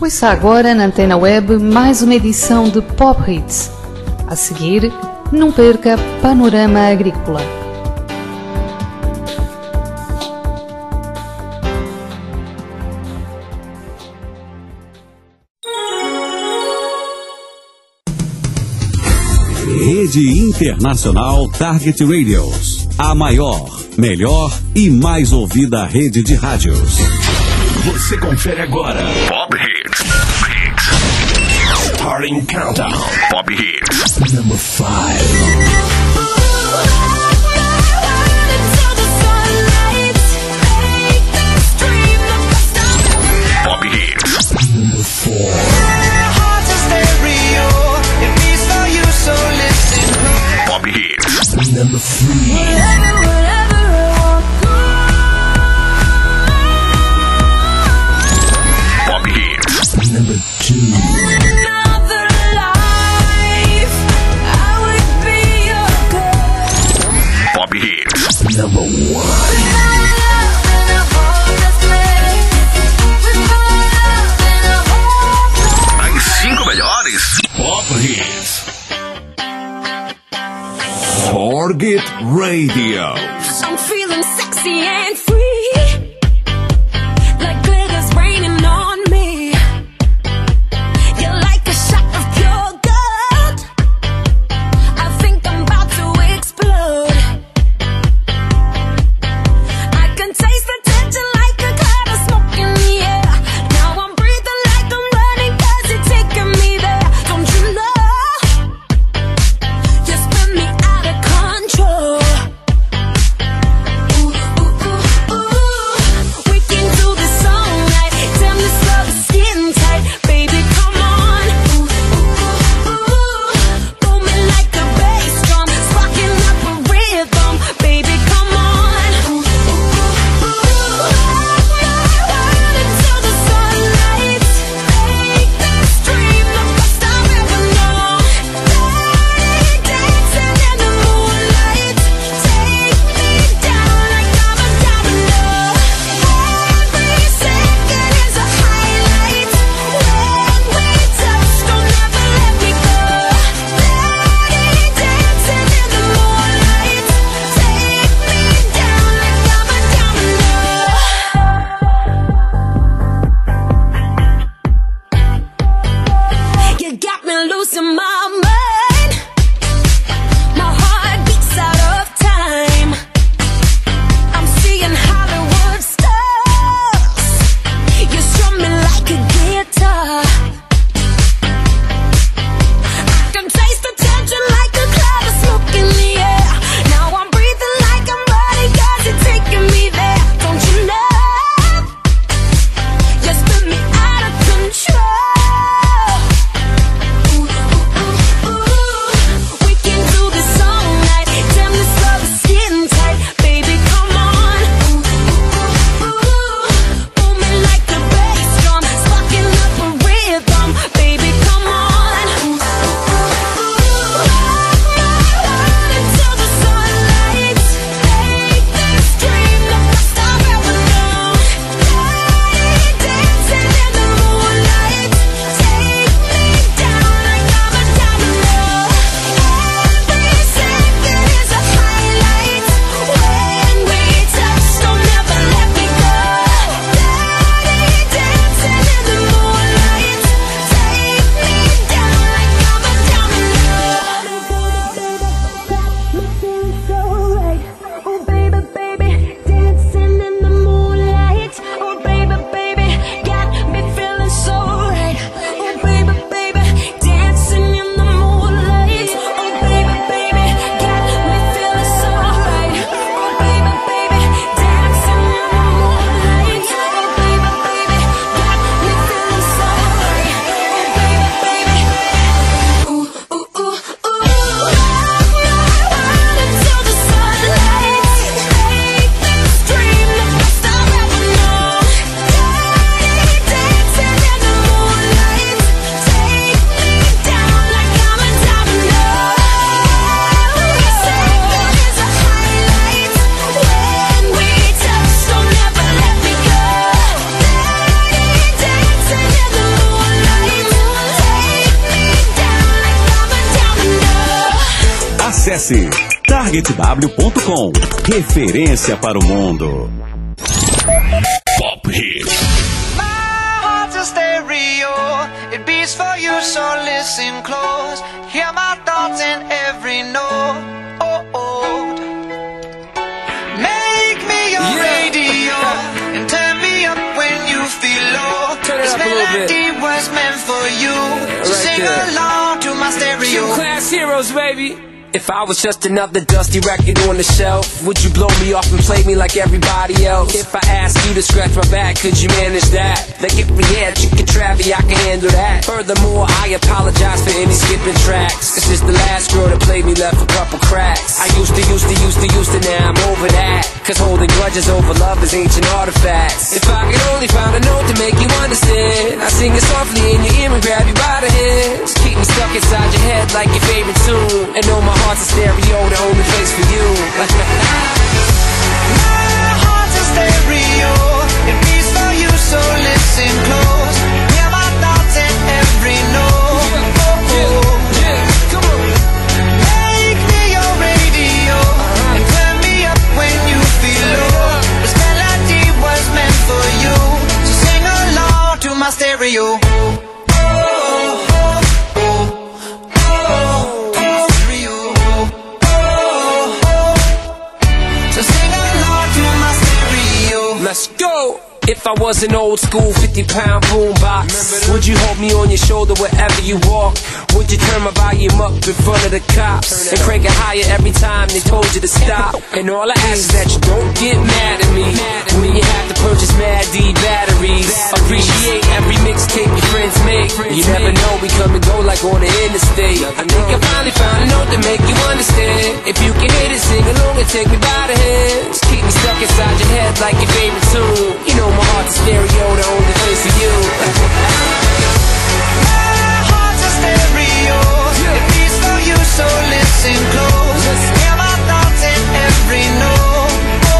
Ouça agora na Antena Web mais uma edição de Pop Hits. A seguir, não perca Panorama Agrícola. Rede Internacional Target Radios. A maior, melhor e mais ouvida rede de rádios. Você confere agora Pop Hits. Starting Countdown. Pop Hits. Number 5. Pop Hits. Number 4. Pop Hits. Number 3. Pop Hits. Number 2. Pop Hits. Number 1. As 5 melhores Pop Hits. Target Radio. I'm feeling sexy and free, like glitter's raining on me. You're like a shot of pure gold. I think I'm about to explode. I can taste the tension like a cloud of smoke in the air. Now I'm breathing like I'm running 'cause you're taking me there. Don't you know? You spin me out of control. Ooh, ooh, ooh. Acesse targetw.com. Referência para o mundo. Pop Hits. My heart's a stereo, it beats for you, so listen close. Hear my thoughts in every note. Make me your radio and turn me up when you feel low. This melody was meant for you, so sing along to my stereo. Two class heroes, baby. If I was just another dusty record on the shelf, would you blow me off and play me like everybody else? If I asked you to scratch my back, could you manage that? Like if we had chicken Travie, I can handle that. Furthermore, I apologize for any skipping tracks. It's just the last girl that played me left a couple cracks. I used to, now I'm over that. Cause holding grudges over love is ancient artifacts. If I could only find a note to make you understand, I sing it softly in your ear and grab you by the hands. Keep me stuck inside your head like your favorite tune, and know my heart's a stereo, the only place for you. My heart's a stereo, it beats for you, so listen close. Hear my thoughts in every note. Come on. Make me your radio and turn me up when you feel low. This melody was meant for you, so sing along to my stereo. Let's go! If I was an old school 50-pound boombox, would you hold me on your shoulder wherever you walk? Would you turn my volume up in front of the cops and crank it higher every time they told you to stop? And all I ask is that you don't get mad at me when you have to purchase Mad D batteries. Appreciate every mixtape your friends make. You never know, we come and go like on the interstate. I think I finally found a note to make you understand. If you can hit it, sing along and take me by the hands. Keep me stuck inside your head like your favorite tune. You know my heart's a stereo, the only place for you. My heart's a stereo, it beats for you, so listen close. Hear my thoughts in every note.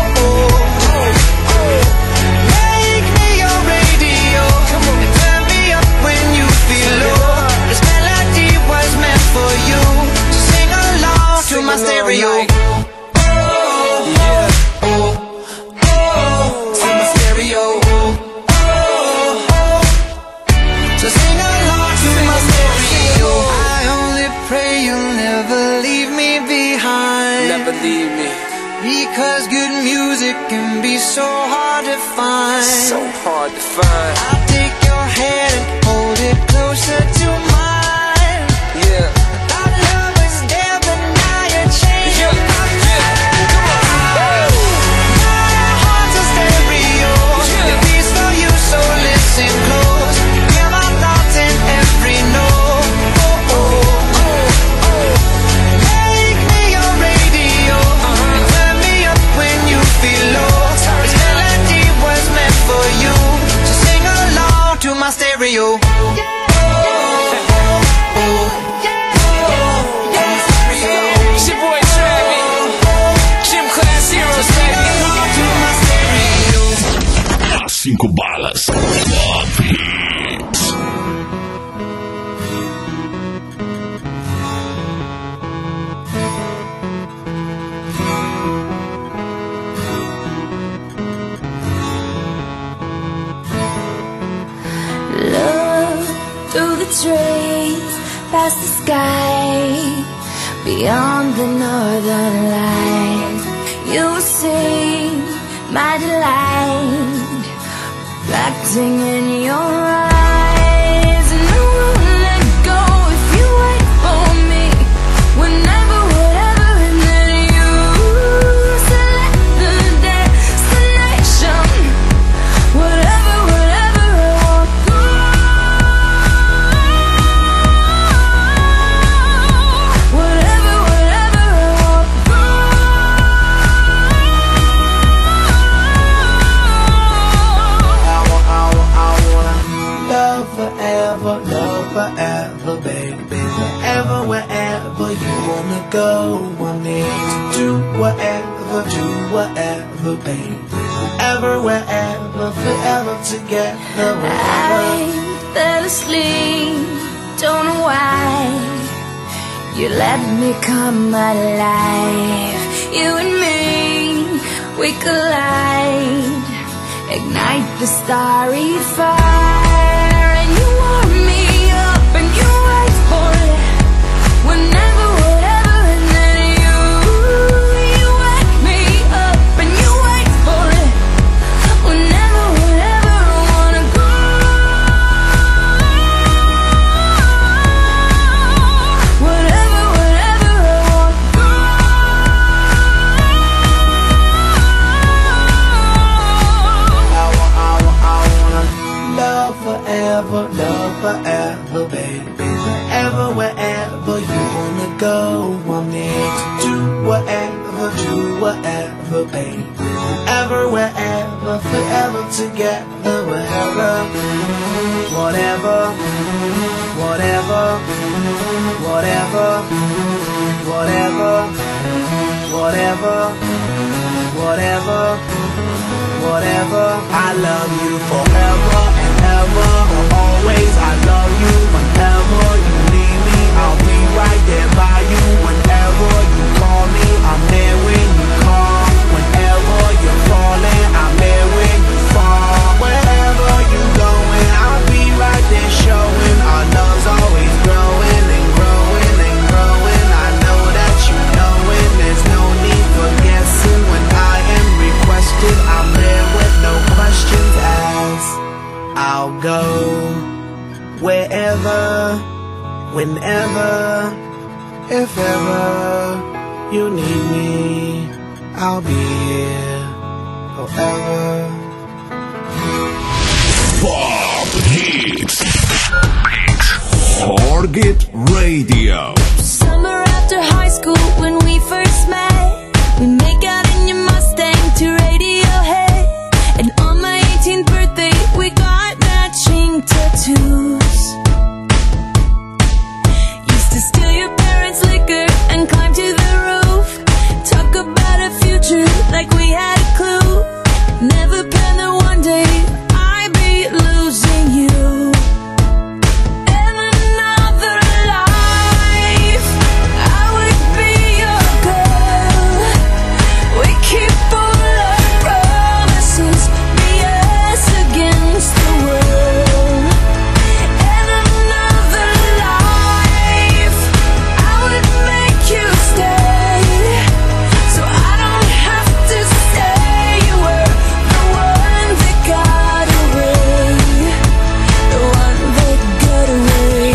Make me your radio and turn me up when you feel low. This melody was meant for you, so sing along to my stereo. Leave me. Because good music can be so hard to find. So hard to find. I'll take your hand and hold it closer to mine. Yeah. Thought love was there, but now you're changing my mind. My heart's a stereo, it beats for you, so listen close. Hear my thoughts in every note. My stereo. It's your boy Travie, Gym Class Heroes, baby. 5 balas. Pop Hits. Through the trees, past the sky, beyond the northern light, you will see my delight, reflecting in your eyes. And I won't let go if you wait for me, whenever, whatever, and then you select the destination. Whatever, whatever, I won't go. Whatever, whatever, I won't go. I wanna love forever, baby. Wherever, wherever you wanna go, I need to do whatever, baby. Wherever, wherever, forever together. I fell asleep, don't know why. You let me come alive. You and me, we collide, ignite the starry fire. And you warm me up and you wait for it. Whenever, whatever, and then you wake me up and you wait for it. Whenever, whatever, I wanna go. Whatever, whatever, I wanna go. I wanna love forever, baby. Wherever, wherever you wanna go, I'm here to do whatever, baby. Wherever, wherever, forever together, wherever, whatever, whatever, whatever, whatever, whatever, whatever, whatever. I love you forever and ever, always. I love you whenever you need me. I'll be right there by you whenever you call me. I'm there when you call. Whenever you're falling, I'm there when you fall. Wherever you're going, I'll be right there showing. Our love's always growing and growing and growing. I know that you know it. There's no need for guessing. When I am requested, I'm there with no questions asked. I'll go wherever, whenever, if ever you need me, I'll be here forever. Pop Hits. Target Radio. Summer after high school when we first met, we make out in your Mustang to Radiohead. And on my 18th birthday we got matching tattoos. Used to steal your parents' liquor and climb to the roof. Talk about a future like we had a clue. Never planned that one day I'd be losing you. In another life, I would be your girl. We keep all our promises, be us against the world. In another life, I would make you stay, so I don't have to say you were the one that got away, the one that got away.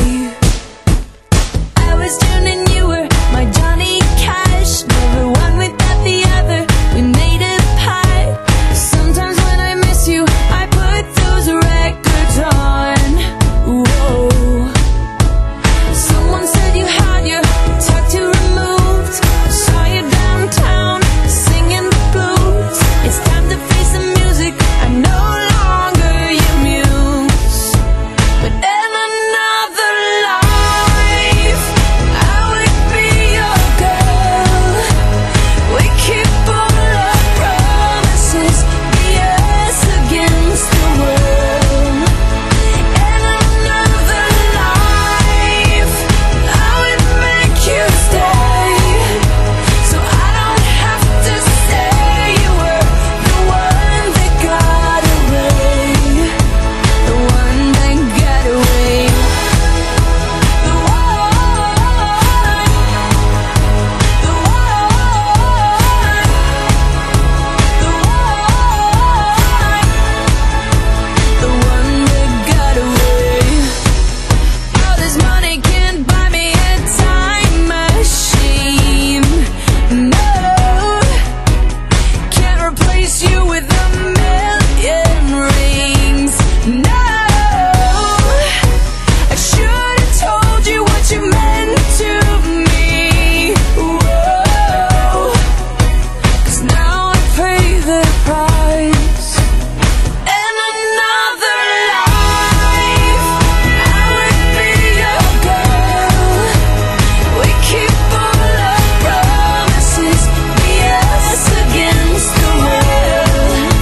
I was June and you were my Johnny Cash. Never one without the other, we made a pact. Sometimes when I miss you, I put those records on. Whoa. Someone said you had your tattoo removed. Saw you downtown singing the blues. It's time to face the music, I'm no longer your muse. But in another life, I would be your girl. We keep all our promises, be us against the world. In another life, I would make you stay, so I don't have to say you were the one that got away, the one that got away. The one that got away. All this money can't buy me a time machine. No, can't replace you with a million rings. No, I should have told you what you meant to me. Whoa, 'cause now I pay the price. In another life, I would be your girl. We keep all our promises, be us against the world.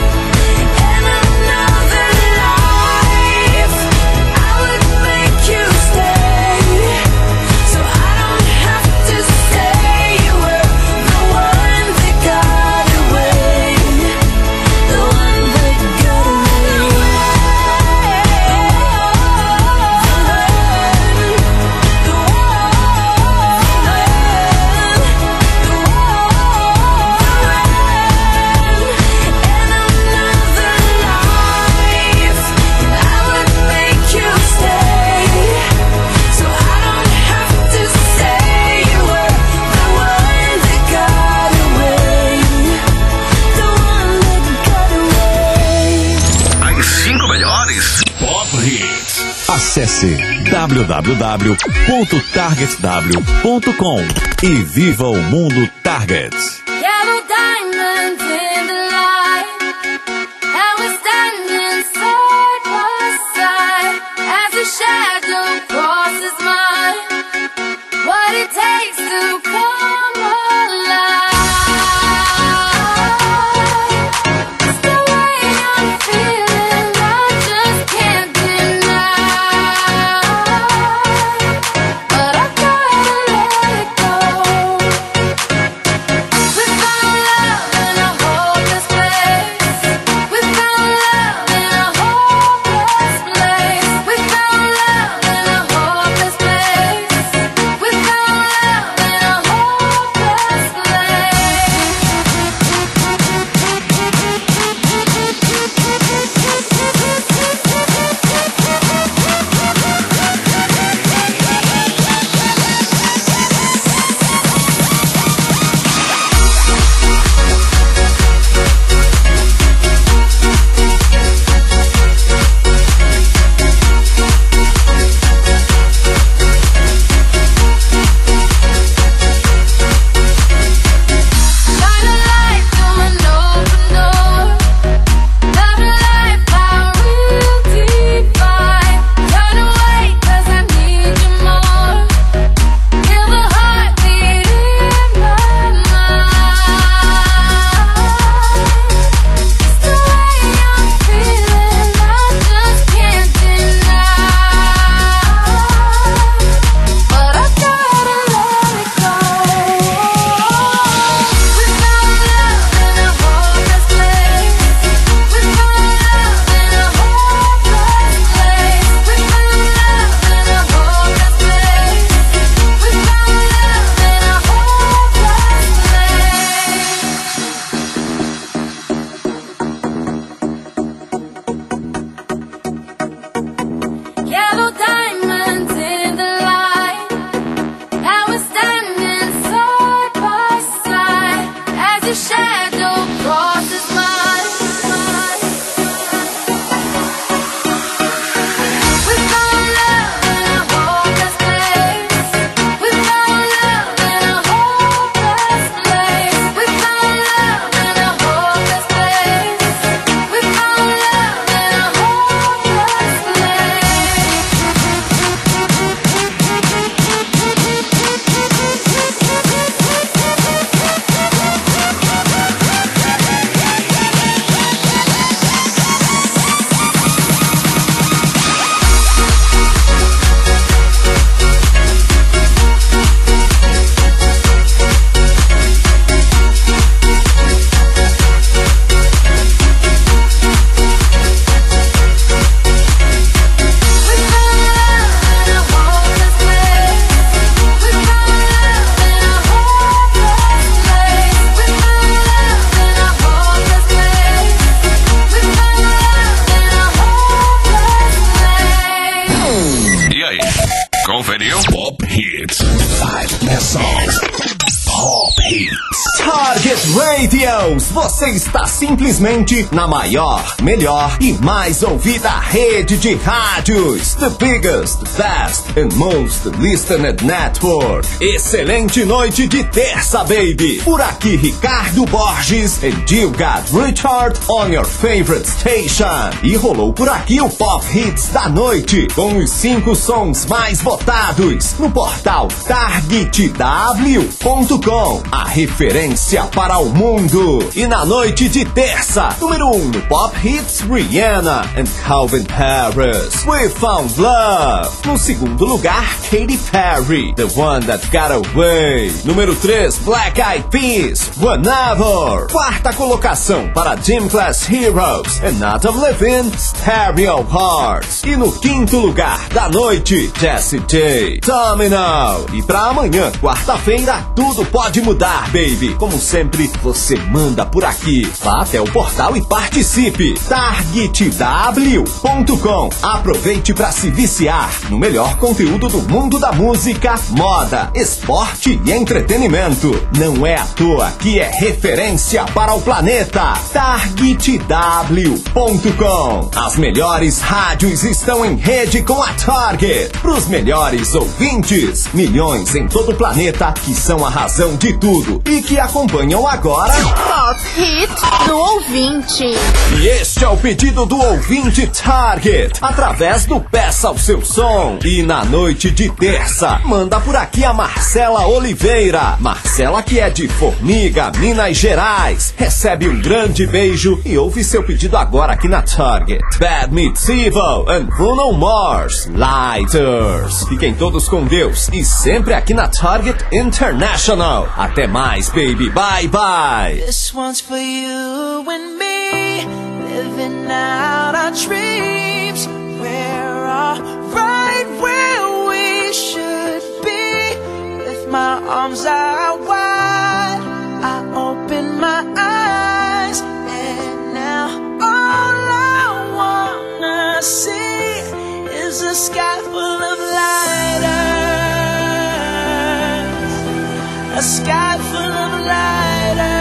Acesse www.targetw.com e viva o mundo Target. Yellow diamonds in the light, and we're standing side by side as a shadow crosses mine. What it takes to come alive. It's the way I'm feeling, I just can't deny. But I gotta let it go. We found love in a hopeless place. We found love in a hopeless place. We found love in a hopeless place. We found love in a hopeless shine a light through an open door. Love and life, our real divide. Turn away 'cause I need you more. Feel the heartbeat in my mind. It's the way I'm feeling, I just can't deny. But I gotta let it go. We found love in a hopeless place. We found love in a hopeless place. We found love in a hopeless place. We found love in a hopeless place. Yellow diamonds in the light, and we're standing side by side as your shadow crosses mine. We found love in a hopeless place. We found love in a hopeless place. We found love in a hopeless place. We found love in a hopeless E aí, conferiu? Pop Hits. 5 best songs. Pop Hits. Target Radios, você está simplesmente na maior, melhor e mais ouvida rede de rádios. The biggest, best and most listened network. Excelente noite de terça, baby. Por aqui, Ricardo Borges and you got Richard on your favorite station. E rolou por aqui o Pop Hits da noite, com os 5 sons mais votados no portal targetw.com, a referência para o mundo. E na noite de terça, número 1 no Pop Hits, Rihanna and Calvin Harris, We Found Love. No segundo lugar, Katy Perry, The One That Got Away. Número 3, Black Eyed Peas, Whenever. Quarta colocação para Gym Class Heroes and Adam Levine, Stereo Hearts. E no quinto lugar da noite, Jessie J, Domino. E pra amanhã, quarta-feira, tudo pode mudar, baby. Como sempre, você manda manda por aqui. Vá até o portal e participe. targetw.com. Aproveite para se viciar no melhor conteúdo do mundo da música, moda, esporte e entretenimento. Não é à toa que é referência para o planeta. targetw.com. As melhores rádios estão em rede com a Target. Para os melhores ouvintes, milhões em todo o planeta que são a razão de tudo e que acompanham agora Pop Hit do ouvinte. E este é o pedido do ouvinte Target, através do Peça o Seu Som. E na noite de terça, manda por aqui a Marcela Oliveira. Marcela, que é de Formiga, Minas Gerais. Recebe um grande beijo e ouve seu pedido agora aqui na Target. Bad Meets Evil and Bruno Mars, Lighters. Fiquem todos com Deus e sempre aqui na Target International. Até mais, baby. Bye, bye. This one's for you and me, living out our dreams. We're all right where we should be. With my arms out wide, I open my eyes, and now all I wanna see is a sky full of lighters, a sky full of lighters.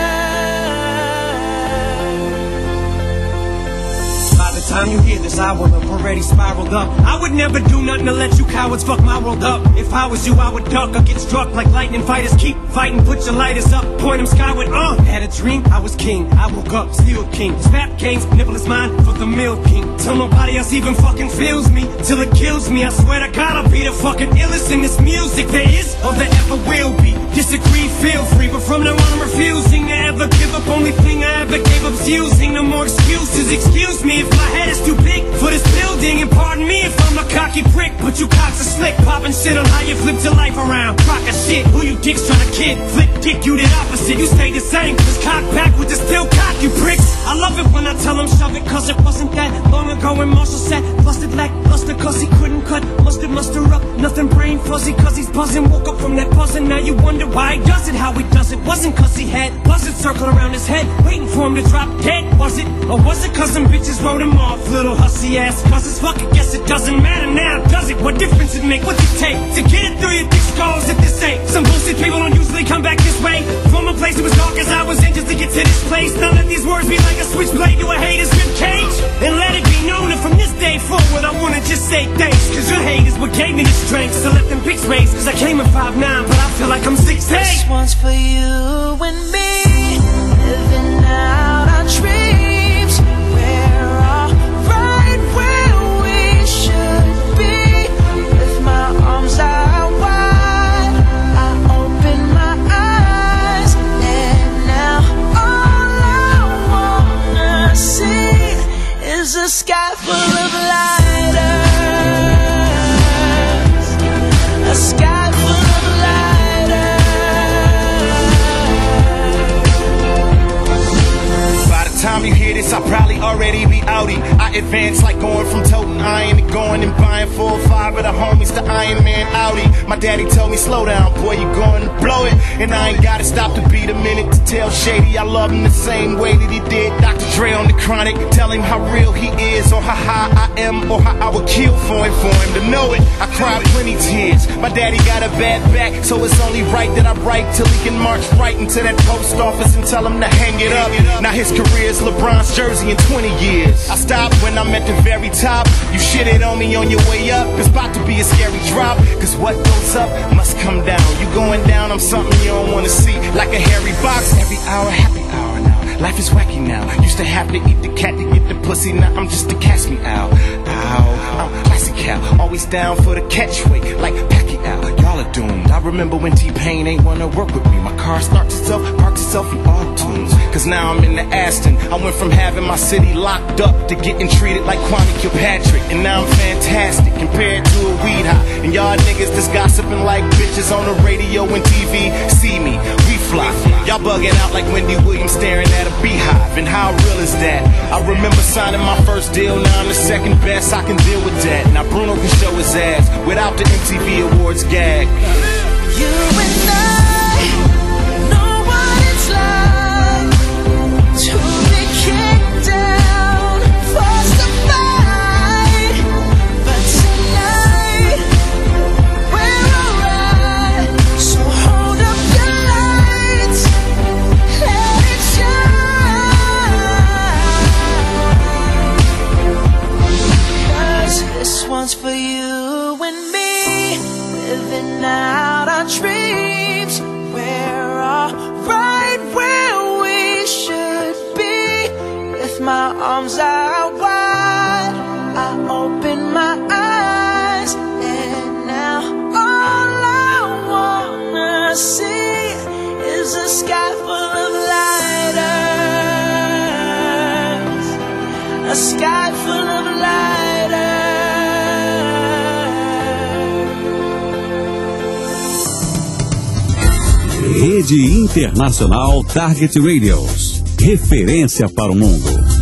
By the time you hear this, I will have already spiraled up. I would never do nothing to let you cowards fuck my world up. If I was you, I would duck or get struck like lightning fighters. Keep fighting, put your lighters up, point them skyward. Had a dream, I was king, I woke up, still king. This rap game's nipple is mine for the Milk King. Till nobody else even fucking feels me, till it kills me. I swear to God, I'll be the fucking illest in this music there is or there ever will be. Disagree, feel free, but from now on I'm refusing to ever give up. Only thing I ever gave up's using. No more excuses, excuse me if my head is too big for this building. And pardon me if I'm a cocky prick, but you cocks are slick, popping shit on how you flipped your life around. Crock of shit, who you dicks trying to kid? Flip kick, you the opposite, you stay the same. Just cock back with the still cock, you pricks. I love it when I tell them shove it, cause it wasn't that long ago when Marshall sat busted lackluster, cause he couldn't cut mustard, muster up, nothing brain fuzzy, cause he's buzzing. Woke up from that buzzing, now you wonder why he does it, how he does it. Wasn't cause he had buzzards circling around his head, waiting for him to drop dead, was it? Or was it cause some bitches wrote him off, little hussy ass causes? Fuck it, guess it doesn't matter now, does it? What difference it make? What's it take to get it through your thick skulls if this ain't some bullshit? People don't usually come back this way, from a place that was dark as I was in just to get to this place. Now let these words be like a switchblade to a hater's ribcage, and let it be known that from this day forward I wanna just say thanks, cause your hate is what gave me the strength to let them pics raise. Cause I came in 5'9", but I feel like I'm 6'8". This one's for you and me, living out our dreams. We're all right where we should be. With my arms out wide, I open my eyes, and now all I wanna see is a sky full of lighters, a sky full of time you hear this, I'll probably already be outie. I advance like going from toting iron to going and buying 4 or 5 of the homies to Iron Man Audi. My daddy told me, slow down, boy, you going to blow it. And I ain't gotta stop to beat a minute to tell Shady I love him the same way that he did Dr. Dre on the Chronic. Tell him how real he is, or how high I am, or how I would kill for him to know it. I cried plenty tears. My daddy got a bad back, so it's only right that I write till he can march right into that post office and tell him to hang it up. Now his career is LeBron's jersey in 20 years. I stopped when I'm at the very top. You shitted on me on your way up. It's about to be a scary drop, cause what goes up must come down. You going down, I'm something you don't wanna see. Like a hairy box, every hour, happy hour now. Life is wacky now. Used to have to eat the cat to get the pussy. Now I'm just a catch me out. Ow, I'm classic Cal. Always down for the catchweight, like Pacquiao. Y'all are doomed. I remember when T-Pain ain't wanna work with me. My car starts itself, parks itself in auto-tunes. Cause now I'm in the Aston. I went from having my city locked up to getting treated like Kwame Kilpatrick. And now I'm fantastic compared to a weed high. And y'all niggas just gossiping like bitches on the radio and TV. See me, we fly. Y'all bugging out like Wendy Williams staring at a beehive. And how real is that? I remember signing my first deal. Now I'm the second best, I can deal with that. Now Bruno can show his ass without the MTV Awards gag. You and I know what it's like my arms out wide, I open my eyes, and now all I wanna see is a sky full of lighters, a sky full of lighters. Rede Internacional Target Radios. Referência para o mundo.